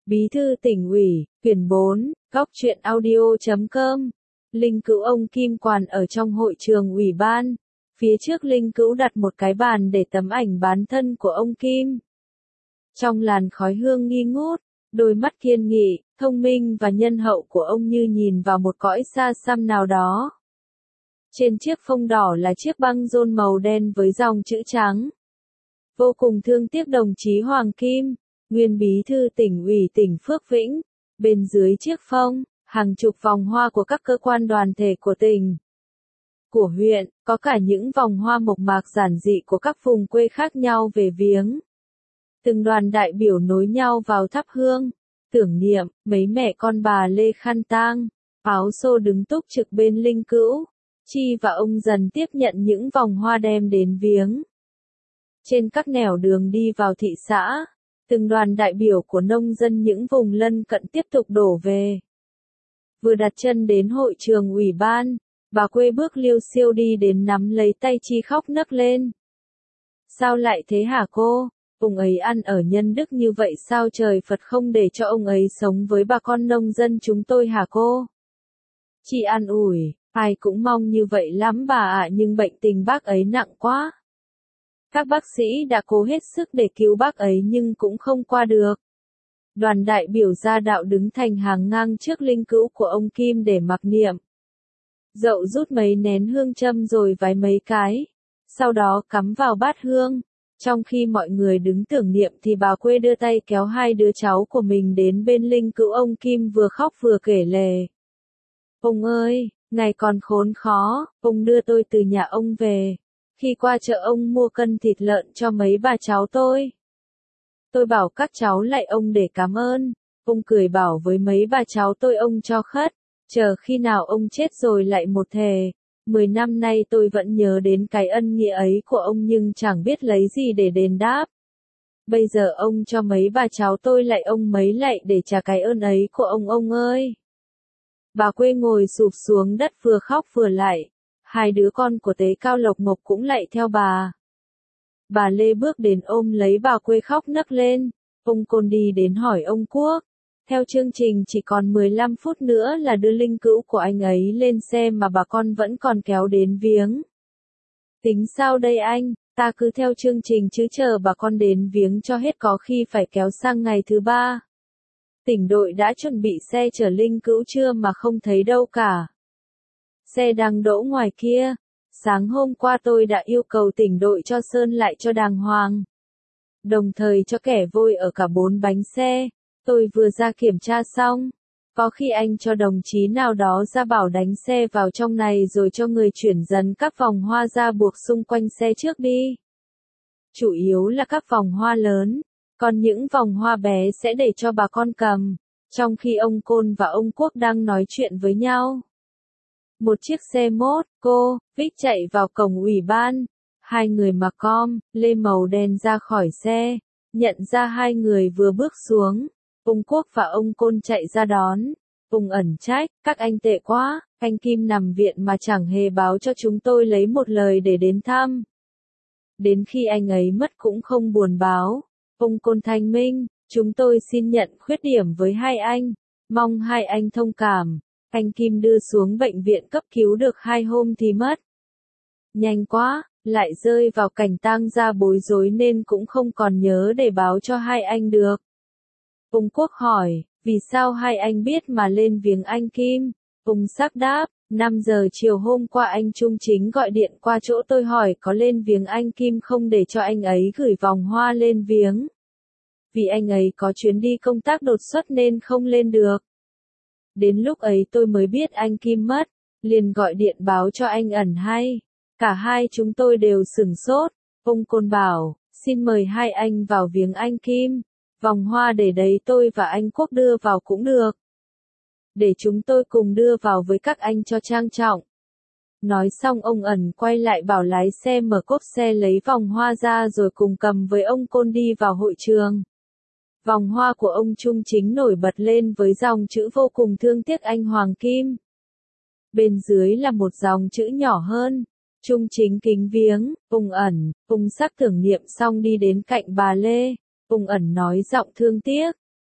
Bí thư tỉnh ủy, quyển 4, góc truyện audio.com. Linh Cữu ông Kim Quản ở trong hội trường ủy ban. Phía trước Linh Cữu đặt một cái bàn để tấm ảnh bán thân của ông Kim. Trong làn khói hương nghi ngút, đôi mắt kiên nghị, thông minh và nhân hậu của ông như nhìn vào một cõi xa xăm nào đó. Trên chiếc phông đỏ là chiếc băng rôn màu đen với dòng chữ trắng. Vô cùng thương tiếc đồng chí Hoàng Kim, nguyên bí thư tỉnh ủy tỉnh Phước Vĩnh. Bên dưới chiếc phông, hàng chục vòng hoa của các cơ quan đoàn thể của tỉnh, của huyện, có cả những vòng hoa mộc mạc giản dị của các vùng quê khác nhau về viếng. Từng đoàn đại biểu nối nhau vào thắp hương, tưởng niệm. Mấy mẹ con bà Lê khăn tang, áo xô đứng túc trực bên Linh Cữu. Chi và ông dần tiếp nhận những vòng hoa đem đến viếng. Trên các nẻo đường đi vào thị xã, từng đoàn đại biểu của nông dân những vùng lân cận tiếp tục đổ về. Vừa đặt chân đến hội trường ủy ban, bà quê bước liêu xiêu đi đến nắm lấy tay Chi khóc nấc lên. Sao lại thế hả cô? Ông ấy ăn ở nhân đức như vậy sao trời Phật không để cho ông ấy sống với bà con nông dân chúng tôi hả cô? Chi an ủi, ai cũng mong như vậy lắm bà ạ, nhưng bệnh tình bác ấy nặng quá. Các bác sĩ đã cố hết sức để cứu bác ấy nhưng cũng không qua được. Đoàn đại biểu gia đạo đứng thành hàng ngang trước linh cữu của ông Kim để mặc niệm. Dậu rút mấy nén hương châm rồi vái mấy cái, sau đó cắm vào bát hương. Trong khi mọi người đứng tưởng niệm thì bà quê đưa tay kéo hai đứa cháu của mình đến bên linh cữu ông Kim vừa khóc vừa kể lể. Ông ơi, ngày còn khốn khó, ông đưa tôi từ nhà ông về. Khi qua chợ ông mua cân thịt lợn cho mấy bà cháu tôi. Tôi bảo các cháu lạy ông để cảm ơn. Ông cười bảo với mấy bà cháu tôi ông cho khất. Chờ khi nào ông chết rồi lại một thề. 10 năm nay tôi vẫn nhớ đến cái ân nghĩa ấy của ông nhưng chẳng biết lấy gì để đền đáp. Bây giờ ông cho mấy bà cháu tôi lạy ông mấy lạy để trả cái ơn ấy của ông ơi. Bà quê ngồi sụp xuống đất vừa khóc vừa lạy. Hai đứa con của Tế Cao Lộc Mộc cũng lạy theo bà. Bà Lê bước đến ôm lấy bà quê khóc nấc lên. Ông Côn đi đến hỏi ông Quốc. Theo chương trình chỉ còn 15 phút nữa là đưa linh cữu của anh ấy lên xe mà bà con vẫn còn kéo đến viếng. Tính sao đây anh, ta cứ theo chương trình chứ chờ bà con đến viếng cho hết có khi phải kéo sang ngày thứ 3. Tỉnh đội đã chuẩn bị xe chở linh cữu chưa mà không thấy đâu cả. Xe đang đỗ ngoài kia. Sáng hôm qua tôi đã yêu cầu tỉnh đội cho sơn lại cho đàng hoàng. Đồng thời cho kẻ vôi ở cả 4 bánh xe. Tôi vừa ra kiểm tra xong. Có khi anh cho đồng chí nào đó ra bảo đánh xe vào trong này rồi cho người chuyển dần các vòng hoa ra buộc xung quanh xe trước đi. Chủ yếu là các vòng hoa lớn. Còn những vòng hoa bé sẽ để cho bà con cầm. Trong khi ông Côn và ông Quốc đang nói chuyện với nhau. Một chiếc xe mốt, cô, Vích chạy vào cổng ủy ban. Hai người mặc com, lê màu đen ra khỏi xe. Nhận ra hai người vừa bước xuống. Ông Quốc và ông Côn chạy ra đón. Ông ẩn trách, các anh tệ quá, anh Kim nằm viện mà chẳng hề báo cho chúng tôi lấy một lời để đến thăm. Đến khi anh ấy mất cũng không buồn báo. Ông Côn thanh minh, chúng tôi xin nhận khuyết điểm với hai anh. Mong hai anh thông cảm. Anh Kim đưa xuống bệnh viện cấp cứu được 2 hôm thì mất. Nhanh quá, lại rơi vào cảnh tang ra bối rối nên cũng không còn nhớ để báo cho hai anh được. Ông Quốc hỏi, vì sao hai anh biết mà lên viếng anh Kim? Ông Sắc đáp, 5 giờ chiều hôm qua anh Trung Chính gọi điện qua chỗ tôi hỏi có lên viếng anh Kim không để cho anh ấy gửi vòng hoa lên viếng. Vì anh ấy có chuyến đi công tác đột xuất nên không lên được. Đến lúc ấy tôi mới biết anh Kim mất, liền gọi điện báo cho anh Ẩn hay. Cả hai chúng tôi đều sửng sốt. Ông Côn bảo, xin mời hai anh vào viếng anh Kim. Vòng hoa để đấy tôi và anh Quốc đưa vào cũng được. Để chúng tôi cùng đưa vào với các anh cho trang trọng. Nói xong ông Ẩn quay lại bảo lái xe mở cốp xe lấy vòng hoa ra rồi cùng cầm với ông Côn đi vào hội trường. Vòng hoa của ông Trung Chính nổi bật lên với dòng chữ vô cùng thương tiếc anh Hoàng Kim. Bên dưới là một dòng chữ nhỏ hơn. Trung Chính kính viếng, ông Sắc tưởng niệm xong đi đến cạnh bà Lê. Ông Ẩn nói giọng thương tiếc,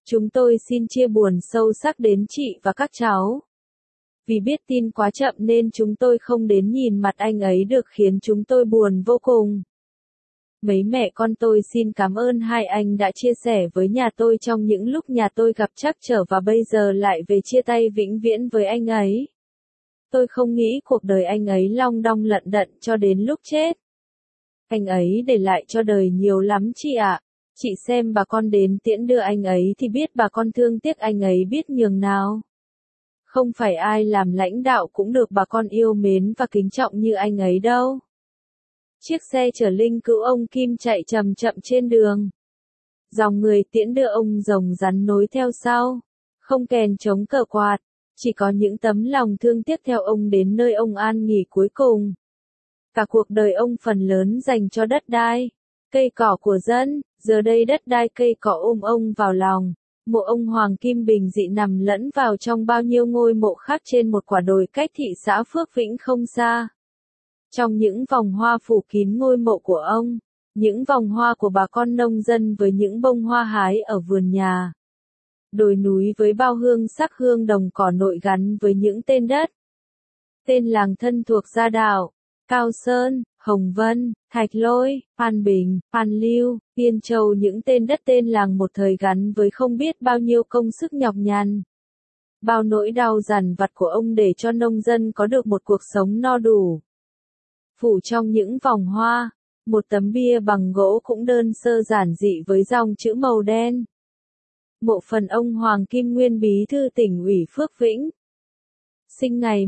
Chúng tôi xin chia buồn sâu sắc đến chị và các cháu. Vì biết tin quá chậm nên chúng tôi không đến nhìn mặt anh ấy được, khiến chúng tôi buồn vô cùng. Mấy mẹ con tôi xin cảm ơn hai anh đã chia sẻ với nhà tôi trong những lúc nhà tôi gặp trắc trở và bây giờ lại về chia tay vĩnh viễn với anh ấy. Tôi không nghĩ cuộc đời anh ấy long đong lận đận cho đến lúc chết. Anh ấy để lại cho đời nhiều lắm chị ạ. Chị xem bà con đến tiễn đưa anh ấy thì biết bà con thương tiếc anh ấy biết nhường nào. Không phải ai làm lãnh đạo cũng được bà con yêu mến và kính trọng như anh ấy đâu. Chiếc xe chở linh cữu ông Kim chạy chậm chậm trên đường. Dòng người tiễn đưa ông rồng rắn nối theo sau. Không kèn trống cờ quạt. Chỉ có những tấm lòng thương tiếc theo ông đến nơi ông an nghỉ cuối cùng. Cả cuộc đời ông phần lớn dành cho đất đai, cây cỏ của dân, giờ đây đất đai cây cỏ ôm ông vào lòng. Mộ ông Hoàng Kim bình dị nằm lẫn vào trong bao nhiêu ngôi mộ khác trên một quả đồi cách thị xã Phước Vĩnh không xa. Trong những vòng hoa phủ kín ngôi mộ của ông, những vòng hoa của bà con nông dân với những bông hoa hái ở vườn nhà. Đồi núi với bao hương sắc hương đồng cỏ nội gắn với những tên đất. Tên làng thân thuộc gia đạo, Cao Sơn, Hồng Vân, Thạch Lôi, Phan Bình, Phan Lưu, Yên Châu, những tên đất tên làng một thời gắn với không biết bao nhiêu công sức nhọc nhằn. Bao nỗi đau dằn vặt của ông để cho nông dân có được một cuộc sống no đủ. Phủ trong những vòng hoa, một tấm bia bằng gỗ cũng đơn sơ giản dị với dòng chữ màu đen. Mộ phần ông Hoàng Kim nguyên bí thư tỉnh ủy Phước Vĩnh. Sinh ngày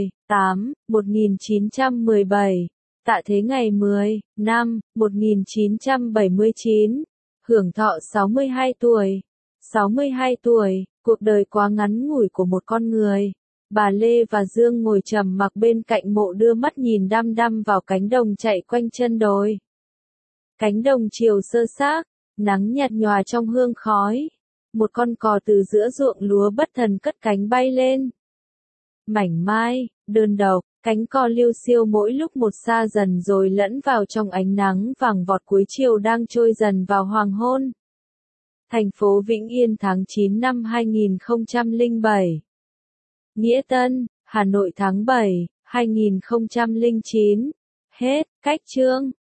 10/8/1917, tạ thế ngày 10/5/1979, hưởng thọ 62 tuổi. 62 tuổi, cuộc đời quá ngắn ngủi của một con người. Bà Lê và Dương ngồi trầm mặc bên cạnh mộ đưa mắt nhìn đăm đăm vào cánh đồng chạy quanh chân đồi. Cánh đồng chiều sơ xác, nắng nhạt nhòa trong hương khói. Một con cò từ giữa ruộng lúa bất thần cất cánh bay lên. Mảnh mai, đơn độc, cánh cò liêu xiêu mỗi lúc một xa dần rồi lẫn vào trong ánh nắng vàng vọt cuối chiều đang trôi dần vào hoàng hôn. Thành phố Vĩnh Yên tháng 9 năm 2007. Nghĩa Tân, Hà Nội tháng 7, 2009. Hết, cách chương.